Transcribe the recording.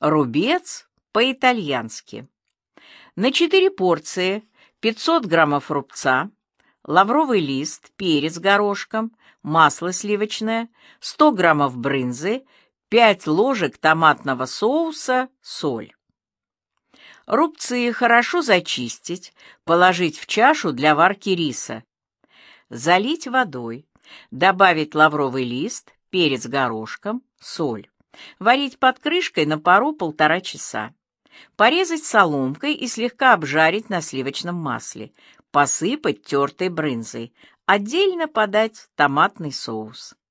Рубец по-итальянски. На 4 порции 500 граммов рубца, лавровый лист, перец горошком, масло сливочное, 100 граммов брынзы, 5 ложек томатного соуса, соль. Рубцы хорошо зачистить, положить в чашу для варки риса, залить водой, добавить лавровый лист, перец горошком, соль. Варить под крышкой на пару 1,5 часа. Порезать соломкой и слегка обжарить на сливочном масле. Посыпать тертой брынзой. Отдельно подать томатный соус.